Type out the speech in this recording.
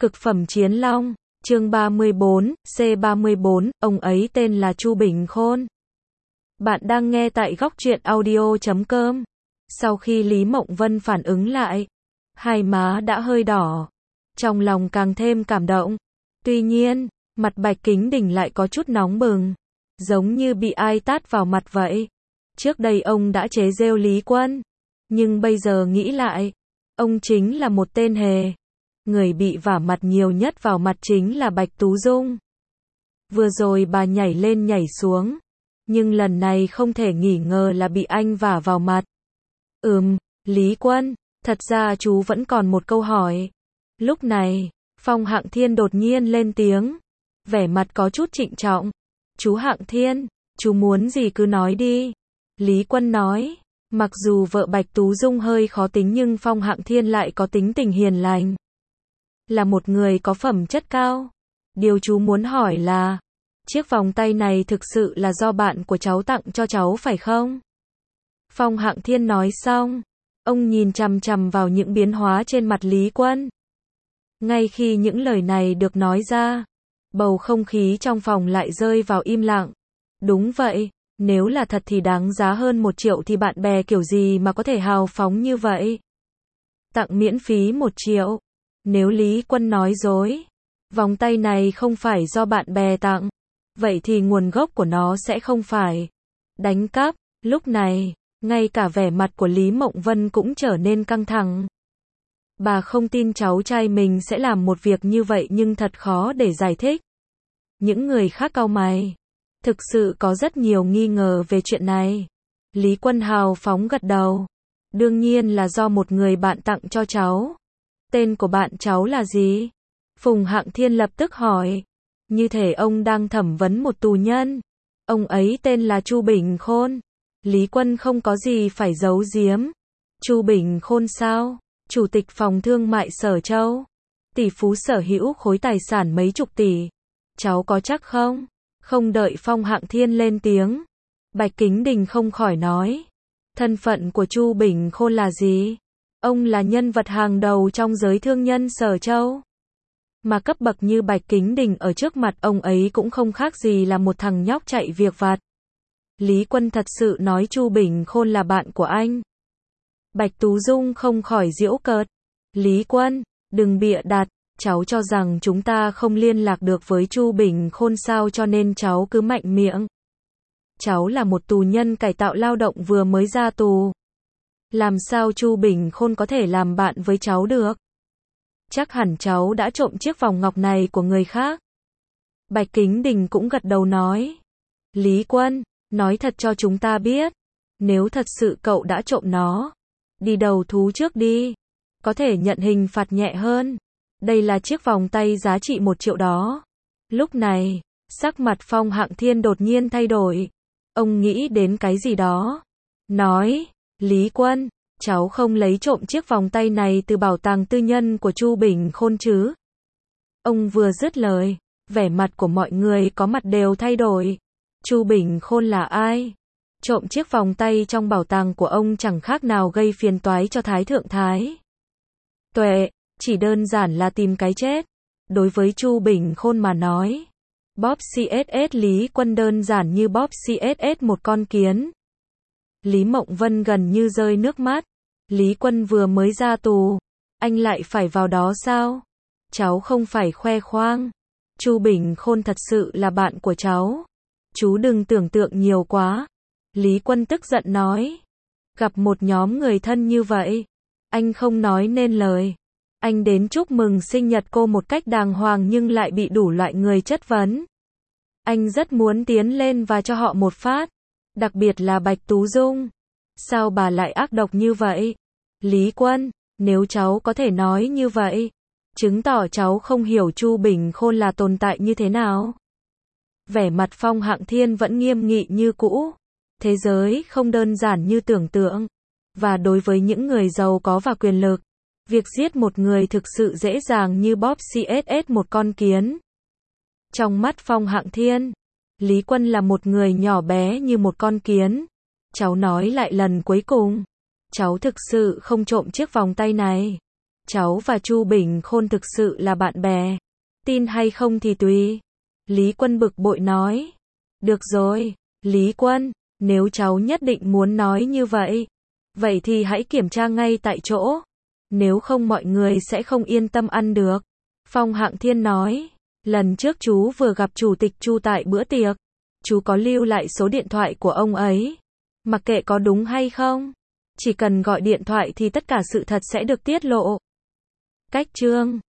Cực phẩm chiến long, chương 34, C34, ông ấy tên là Chu Bình Khôn. Bạn đang nghe tại góc truyện audio.com. Sau khi Lý Mộng Vân phản ứng lại, hai má đã hơi đỏ, trong lòng càng thêm cảm động. Tuy nhiên, mặt Bạch Kính Đình lại có chút nóng bừng, giống như bị ai tát vào mặt vậy. Trước đây ông đã chế giễu Lý Quân, nhưng bây giờ nghĩ lại, ông chính là một tên hề. Người bị vả mặt nhiều nhất vào mặt chính là Bạch Tú Dung. Vừa rồi bà nhảy lên nhảy xuống, nhưng lần này không thể nghi ngờ là bị anh vả vào mặt. Lý Quân, thật ra chú vẫn còn một câu hỏi. Lúc này, Phong Hạng Thiên đột nhiên lên tiếng, vẻ mặt có chút trịnh trọng. Chú Hạng Thiên, chú muốn gì cứ nói đi. Lý Quân nói, mặc dù vợ Bạch Tú Dung hơi khó tính nhưng Phong Hạng Thiên lại có tính tình hiền lành, là một người có phẩm chất cao. Điều chú muốn hỏi là, chiếc vòng tay này thực sự là do bạn của cháu tặng cho cháu phải không? Phong Hạng Thiên nói xong, ông nhìn chằm chằm vào những biến hóa trên mặt Lý Quân. Ngay khi những lời này được nói ra, bầu không khí trong phòng lại rơi vào im lặng. Đúng vậy, nếu là thật thì đáng giá hơn 1 triệu thì bạn bè kiểu gì mà có thể hào phóng như vậy? Tặng miễn phí 1 triệu. Nếu Lý Quân nói dối, vòng tay này không phải do bạn bè tặng, vậy thì nguồn gốc của nó sẽ không phải đánh cắp. Lúc này, ngay cả vẻ mặt của Lý Mộng Vân cũng trở nên căng thẳng. Bà không tin cháu trai mình sẽ làm một việc như vậy nhưng thật khó để giải thích. Những người khác cau mày, thực sự có rất nhiều nghi ngờ về chuyện này. Lý Quân hào phóng gật đầu. Đương nhiên là do một người bạn tặng cho cháu. Tên của bạn cháu là gì? Phùng Hạng Thiên lập tức hỏi. Như thể ông đang thẩm vấn một tù nhân. Ông ấy tên là Chu Bình Khôn. Lý Quân không có gì phải giấu giếm. Chu Bình Khôn sao? Chủ tịch phòng thương mại Sở Châu. Tỷ phú sở hữu khối tài sản mấy chục tỷ. Cháu có chắc không? Không đợi Phong Hạng Thiên lên tiếng, Bạch Kính Đình không khỏi nói. Thân phận của Chu Bình Khôn là gì? Ông là nhân vật hàng đầu trong giới thương nhân Sở Châu. Mà cấp bậc như Bạch Kính Đình ở trước mặt ông ấy cũng không khác gì là một thằng nhóc chạy việc vặt. Lý Quân thật sự nói Chu Bình Khôn là bạn của anh. Bạch Tú Dung không khỏi giễu cợt. Lý Quân, đừng bịa đặt, cháu cho rằng chúng ta không liên lạc được với Chu Bình Khôn sao cho nên cháu cứ mạnh miệng. Cháu là một tù nhân cải tạo lao động vừa mới ra tù. Làm sao Chu Bình Khôn có thể làm bạn với cháu được? Chắc hẳn cháu đã trộm chiếc vòng ngọc này của người khác. Bạch Kính Đình cũng gật đầu nói. Lý Quân, nói thật cho chúng ta biết. Nếu thật sự cậu đã trộm nó, đi đầu thú trước đi. Có thể nhận hình phạt nhẹ hơn. Đây là chiếc vòng tay giá trị 1 triệu đó. Lúc này, sắc mặt Phong Hạng Thiên đột nhiên thay đổi. Ông nghĩ đến cái gì đó. Nói, Lý Quân, cháu không lấy trộm chiếc vòng tay này từ bảo tàng tư nhân của Chu Bình Khôn chứ? Ông vừa dứt lời, vẻ mặt của mọi người có mặt đều thay đổi. Chu Bình Khôn là ai? Trộm chiếc vòng tay trong bảo tàng của ông chẳng khác nào gây phiền toái cho Thái Thượng Thái Tuệ, chỉ đơn giản là tìm cái chết. Đối với Chu Bình Khôn mà nói, bóp CSS Lý Quân đơn giản như bóp CSS một con kiến. Lý Mộng Vân gần như rơi nước mắt. Lý Quân vừa mới ra tù, anh lại phải vào đó sao? Cháu không phải khoe khoang. Chu Bình Khôn thật sự là bạn của cháu. Chú đừng tưởng tượng nhiều quá. Lý Quân tức giận nói. Gặp một nhóm người thân như vậy, anh không nói nên lời. Anh đến chúc mừng sinh nhật cô một cách đàng hoàng nhưng lại bị đủ loại người chất vấn. Anh rất muốn tiến lên và cho họ một phát. Đặc biệt là Bạch Tú Dung. Sao bà lại ác độc như vậy? Lý Quân, nếu cháu có thể nói như vậy, chứng tỏ cháu không hiểu Chu Bình Khôn là tồn tại như thế nào. Vẻ mặt Phong Hạng Thiên vẫn nghiêm nghị như cũ. Thế giới không đơn giản như tưởng tượng. Và đối với những người giàu có và quyền lực, việc giết một người thực sự dễ dàng như bóp CSS một con kiến. Trong mắt Phong Hạng Thiên, Lý Quân là một người nhỏ bé như một con kiến. Cháu nói lại lần cuối cùng. Cháu thực sự không trộm chiếc vòng tay này. cháu và Chu Bình Khôn thực sự là bạn bè. Tin hay không thì tùy. Lý Quân bực bội nói. Được rồi, Lý Quân, nếu cháu nhất định muốn nói như vậy, vậy thì hãy kiểm tra ngay tại chỗ. Nếu không mọi người sẽ không yên tâm ăn được. Phong Hạng Thiên nói. Lần trước chú vừa gặp Chủ tịch Chu tại bữa tiệc. Chú có lưu lại số điện thoại của ông ấy. Mặc kệ có đúng hay không, chỉ cần gọi điện thoại thì tất cả sự thật sẽ được tiết lộ. Cách chương